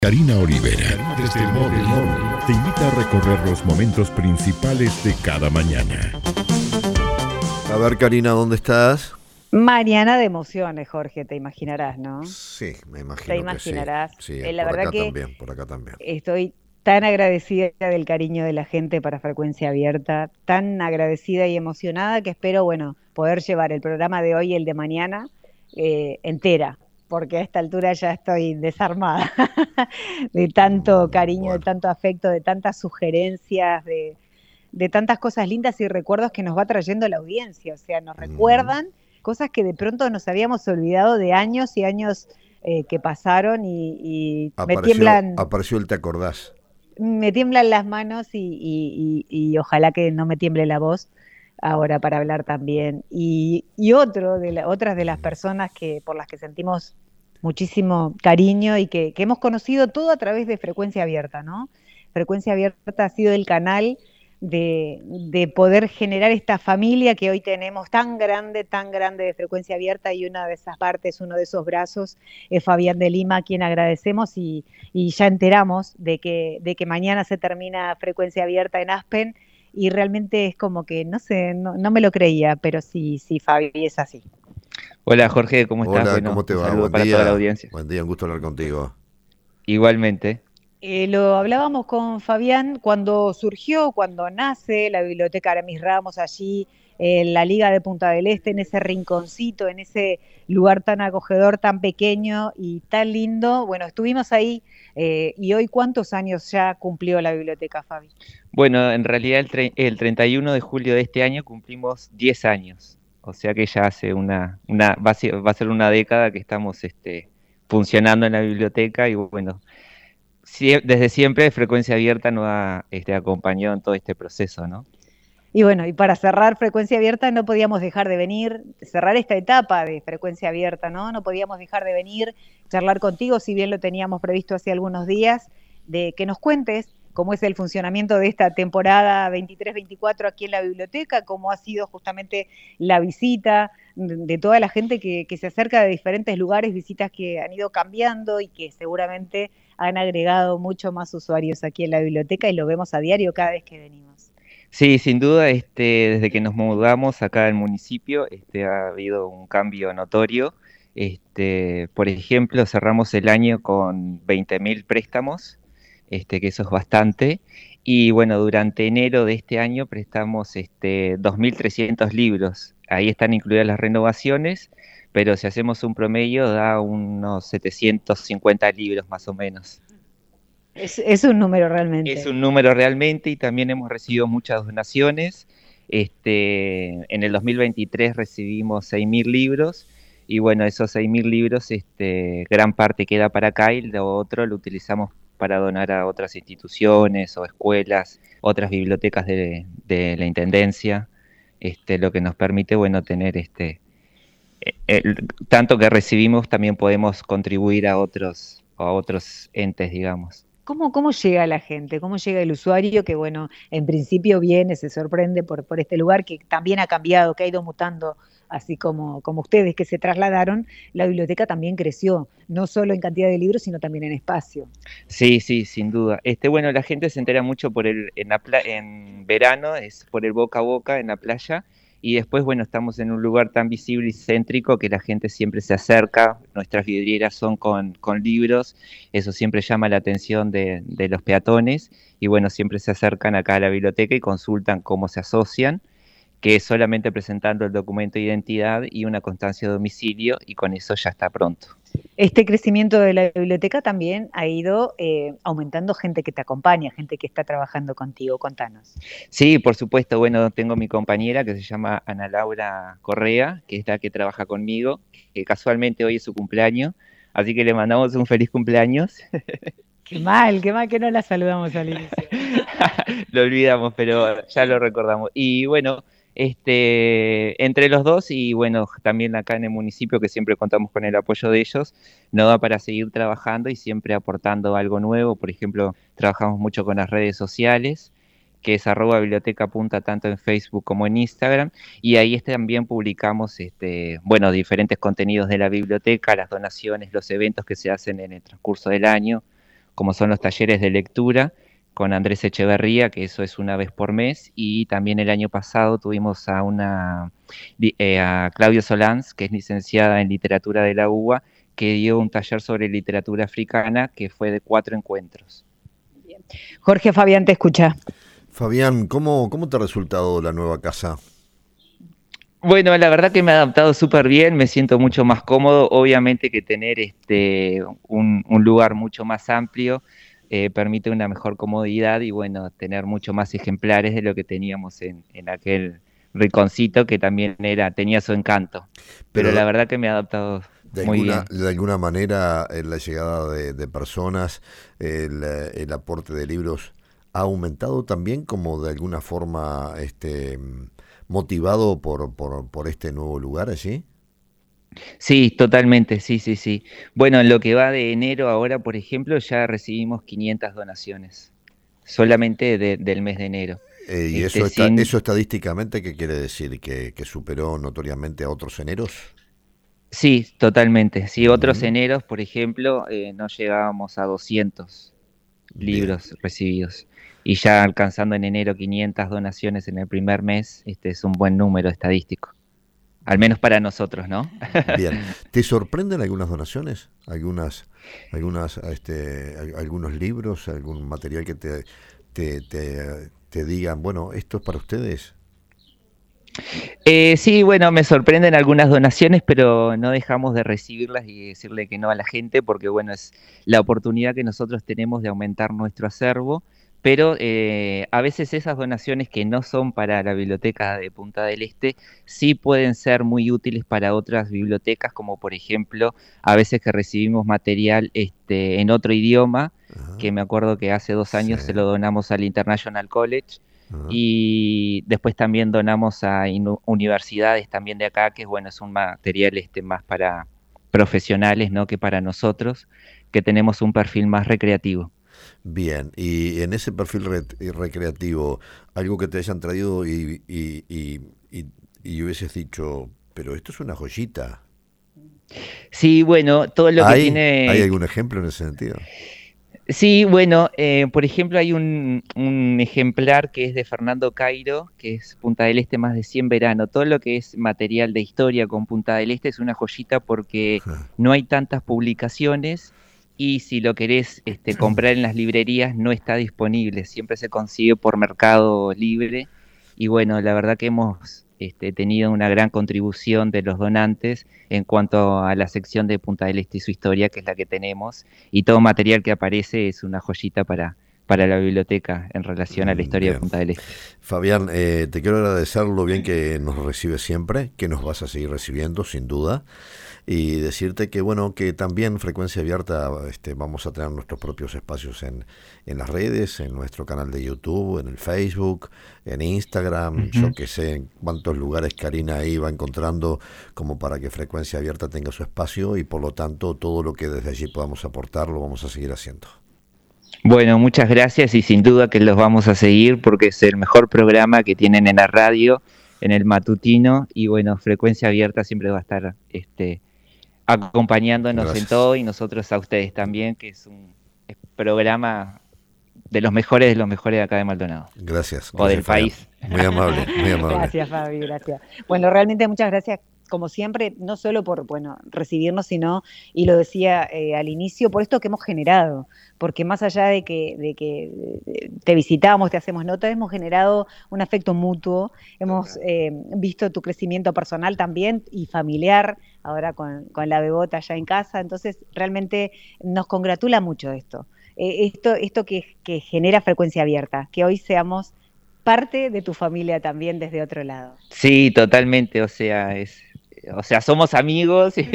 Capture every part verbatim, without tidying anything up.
Karina Olivera, desde el móvil, te invita a recorrer los momentos principales de cada mañana. A ver, Karina, ¿dónde estás? Mañana de emociones, Jorge, te imaginarás, ¿no? Sí, me imagino Te que imaginarás. sí. Sí, Eh, la por verdad acá que también, por acá también. estoy tan agradecida del cariño de la gente para Frecuencia Abierta, tan agradecida y emocionada que espero, bueno, poder llevar el programa de hoy y el de mañana eh, entera, porque a esta altura ya estoy desarmada de tanto cariño, de Bueno, tanto afecto, de tantas sugerencias, de, de tantas cosas lindas y recuerdos que nos va trayendo la audiencia. O sea, nos mm, recuerdan cosas que de pronto nos habíamos olvidado de años y años eh, que pasaron y, y me apareció, tiemblan, apareció el Te Acordás. me tiemblan las manos y, y- y- y ojalá que no me tiemble la voz ahora para hablar también. Y, y otro de la- otras de las personas que, por las que sentimos muchísimo cariño y que, que hemos conocido todo a través de Frecuencia Abierta, ¿no? Frecuencia Abierta ha sido el canal de, de poder generar esta familia que hoy tenemos tan grande, tan grande de Frecuencia Abierta, y una de esas partes, uno de esos brazos es Fabián de Lima, a quien agradecemos y, y ya enteramos de que, de que mañana se termina Frecuencia Abierta en Aspen y realmente es como que, no sé, no, no me lo creía, pero sí, sí, Fabi, es así. Hola Jorge, ¿cómo estás? Hola, ¿cómo Bueno, te un va? saludo Buen para toda la día. audiencia. Buen día, un gusto hablar contigo. Igualmente. Eh, lo hablábamos con Fabián cuando surgió, cuando nace la Biblioteca Aramis Ramos allí en la Liga de Punta del Este, en ese rinconcito, en ese lugar tan acogedor, tan pequeño y tan lindo. Bueno, estuvimos ahí eh, y hoy, ¿cuántos años ya cumplió la biblioteca, Fabi? Bueno, en realidad el, tre- el treinta y uno de julio de este año cumplimos diez años. O sea que ya hace una, una va a ser, va a ser una década que estamos este, funcionando en la biblioteca y bueno, sie- desde siempre Frecuencia Abierta nos ha este, acompañado en todo este proceso, ¿no? Y bueno, y para cerrar Frecuencia Abierta no podíamos dejar de venir, cerrar esta etapa de Frecuencia Abierta, ¿no? No podíamos dejar de venir, charlar contigo, si bien lo teníamos previsto hace algunos días, de que nos cuentes cómo es el funcionamiento de esta temporada veintitrés veinticuatro aquí en la biblioteca, cómo ha sido justamente la visita de toda la gente que, que se acerca de diferentes lugares, visitas que han ido cambiando y que seguramente han agregado mucho más usuarios aquí en la biblioteca y lo vemos a diario cada vez que venimos. Sí, sin duda, este, desde que nos mudamos acá al municipio, este, ha habido un cambio notorio. Este, por ejemplo, cerramos el año con veinte mil préstamos, este, que eso es bastante. Y bueno, durante enero de este año prestamos este, dos mil trescientos libros. Ahí están incluidas las renovaciones, pero si hacemos un promedio da unos setecientos cincuenta libros más o menos. Es, es un número Es realmente. un número realmente y también hemos recibido muchas donaciones. Este, en el dos mil veintitrés recibimos seis mil libros y bueno, esos seis mil libros, este, gran parte queda para acá y lo otro lo utilizamos para donar a otras instituciones o escuelas, otras bibliotecas de, de la Intendencia, este, lo que nos permite, bueno, tener este, el, tanto que recibimos también podemos contribuir a otros, a otros entes, digamos. ¿Cómo, cómo llega la gente? ¿Cómo llega el usuario que, bueno, en principio viene, se sorprende por, por este lugar que también ha cambiado, que ha ido mutando, así como, como ustedes que se trasladaron, la biblioteca también creció, no solo en cantidad de libros, sino también en espacio? Sí, sí, sin duda. Este, bueno, la gente se entera mucho por el, en, la pla- en verano, es por el boca a boca en la playa, y después, bueno, estamos en un lugar tan visible y céntrico que la gente siempre se acerca, nuestras vidrieras son con, con libros, eso siempre llama la atención de, de los peatones, y bueno, siempre se acercan acá a la biblioteca y consultan cómo se asocian, que es solamente presentando el documento de identidad y una constancia de domicilio, y con eso ya está pronto. Este crecimiento de la biblioteca también ha ido eh, aumentando gente que te acompaña, gente que está trabajando contigo. Contanos. Sí, por supuesto. Bueno, tengo mi compañera que se llama Ana Laura Correa, que es la que trabaja conmigo, que casualmente hoy es su cumpleaños, así que le mandamos un feliz cumpleaños. Qué mal, qué mal que no la saludamos al inicio. Lo olvidamos, pero ya lo recordamos. Y bueno, este, entre los dos y bueno, también acá en el municipio que siempre contamos con el apoyo de ellos, nos da para seguir trabajando y siempre aportando algo nuevo. Por ejemplo, trabajamos mucho con las redes sociales, que es arroba biblioteca punta tanto en Facebook como en Instagram, y ahí también publicamos este, bueno, diferentes contenidos de la biblioteca, las donaciones, los eventos que se hacen en el transcurso del año. como son los talleres de lectura con Andrés Echeverría, que eso es una vez por mes, y también el año pasado tuvimos a una eh, a Claudia Solans, que es licenciada en literatura de la U B A, que dio un taller sobre literatura africana, que fue de cuatro encuentros. Bien. Jorge, Fabián te escucha. Fabián, ¿cómo, cómo te ha resultado la nueva casa? Bueno, la verdad que me he adaptado súper bien, me siento mucho más cómodo, obviamente que tener este un, un lugar mucho más amplio eh, permite una mejor comodidad y bueno, tener mucho más ejemplares de lo que teníamos en, en aquel rinconcito que también era tenía su encanto, pero, pero la verdad que me he adaptado de muy alguna, bien. De alguna manera eh, la llegada de, de personas, el, el aporte de libros ha aumentado también como de alguna forma este motivado por, por, por este nuevo lugar allí. Sí, totalmente, sí, sí, sí. Bueno, en lo que va de enero ahora, por ejemplo, ya recibimos quinientas donaciones, solamente de, del mes de enero. Eh, ¿Y este, eso, está, sin... eso estadísticamente qué quiere decir? ¿Que, que superó notoriamente a otros eneros? Sí, totalmente. Sí, Uh-huh. Otros eneros, por ejemplo, eh, no llegábamos a doscientos libros Bien. recibidos. Y ya alcanzando en enero quinientas donaciones en el primer mes, este es un buen número estadístico. Al menos para nosotros, ¿no? Bien. ¿Te sorprenden algunas donaciones? ¿Algunas, algunas, este, algunos libros, algún material que te, te, te, te digan, bueno, esto es para ustedes? Eh, sí, bueno, me sorprenden algunas donaciones, pero no dejamos de recibirlas y decirle que no a la gente, porque bueno, es la oportunidad que nosotros tenemos de aumentar nuestro acervo, pero eh, a veces esas donaciones que no son para la biblioteca de Punta del Este, sí pueden ser muy útiles para otras bibliotecas, como por ejemplo, a veces que recibimos material este, en otro idioma, uh-huh. que me acuerdo que hace dos años sí. se lo donamos al International College, Uh-huh. y después también donamos a in- universidades también de acá, que bueno, es un material este más para profesionales, ¿no? que para nosotros, que tenemos un perfil más recreativo. Bien, y en ese perfil re- recreativo, algo que te hayan traído y, y, y, y, y hubieses dicho, pero esto es una joyita. Sí, bueno, todo lo ¿Hay, que tiene... ¿Hay algún ejemplo en ese sentido? Sí, bueno, eh, por ejemplo hay un, un ejemplar que es de Fernando Cairo, que es Punta del Este más de cien verano. Todo lo que es material de historia con Punta del Este es una joyita porque no hay tantas publicaciones y si lo querés este, comprar en las librerías no está disponible, siempre se consigue por Mercado Libre y bueno, la verdad que hemos este, tenido una gran contribución de los donantes en cuanto a la sección de Punta del Este y su historia, que es la que tenemos, y todo material que aparece es una joyita para, para la biblioteca en relación a la historia bien. de Punta del Este. Fabián, eh, te quiero agradecer lo bien que nos recibes siempre, que nos vas a seguir recibiendo, sin duda, y decirte que bueno, que también Frecuencia Abierta este, vamos a tener nuestros propios espacios en, en las redes, en nuestro canal de YouTube, en el Facebook, en Instagram, uh-huh. yo que sé en cuántos lugares Karina ahí va encontrando como para que Frecuencia Abierta tenga su espacio y por lo tanto todo lo que desde allí podamos aportar lo vamos a seguir haciendo. Bueno, muchas gracias y sin duda que los vamos a seguir porque es el mejor programa que tienen en la radio, en el matutino y bueno, Frecuencia Abierta siempre va a estar este acompañándonos gracias. En todo y nosotros a ustedes también, que es un programa de los mejores de los mejores de acá de Maldonado. Gracias. O gracias, del Fabián. país. Muy amable, muy amable. Gracias, Fabi, gracias. Bueno, realmente muchas gracias, como siempre, no solo por, bueno, recibirnos, sino, y lo decía eh, al inicio, por esto que hemos generado, porque más allá de que, de que de, te visitamos, te hacemos notas, hemos generado un afecto mutuo, hemos eh, visto tu crecimiento personal también y familiar, ahora con, con la bebota allá en casa, entonces realmente nos congratula mucho esto, eh, esto, esto que, que genera Frecuencia Abierta, que hoy seamos parte de tu familia también desde otro lado. Sí, totalmente, o sea, es... O sea, somos amigos y,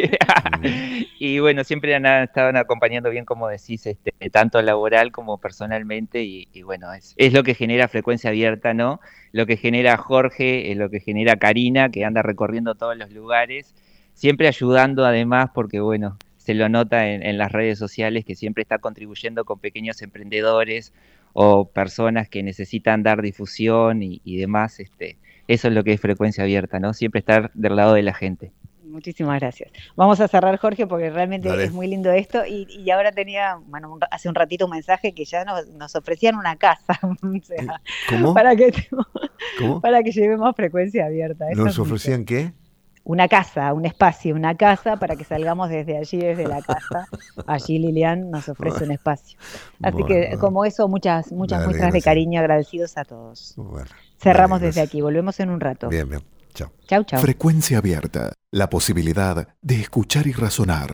y bueno, siempre han estado acompañando bien, como decís, este, tanto laboral como personalmente y, y bueno, es, es lo que genera Frecuencia Abierta, ¿no? Lo que genera Jorge, es lo que genera Karina, que anda recorriendo todos los lugares, siempre ayudando además porque bueno, se lo nota en, en las redes sociales que siempre está contribuyendo con pequeños emprendedores o personas que necesitan dar difusión y, y demás, este... Eso es lo que es Frecuencia Abierta, ¿no? Siempre estar del lado de la gente. Muchísimas gracias. Vamos a cerrar, Jorge, porque realmente Dale. es muy lindo esto. Y, y ahora tenía, bueno, un- hace un ratito un mensaje que ya nos, nos ofrecían una casa. O sea, ¿Cómo? para que, ¿Cómo? para que llevemos frecuencia abierta. Eso ¿Nos es mucho. ofrecían qué? Una casa, un espacio, una casa para que salgamos desde allí, desde la casa. Allí Lilian nos ofrece un espacio. Así que Bueno. como eso, muchas, muchas Dale, muestras de gracias. cariño, agradecidos a todos. Bueno, Cerramos dale, desde gracias. aquí, volvemos en un rato. Bien, bien. Chao. Chau, chau. Frecuencia abierta, la posibilidad de escuchar y razonar.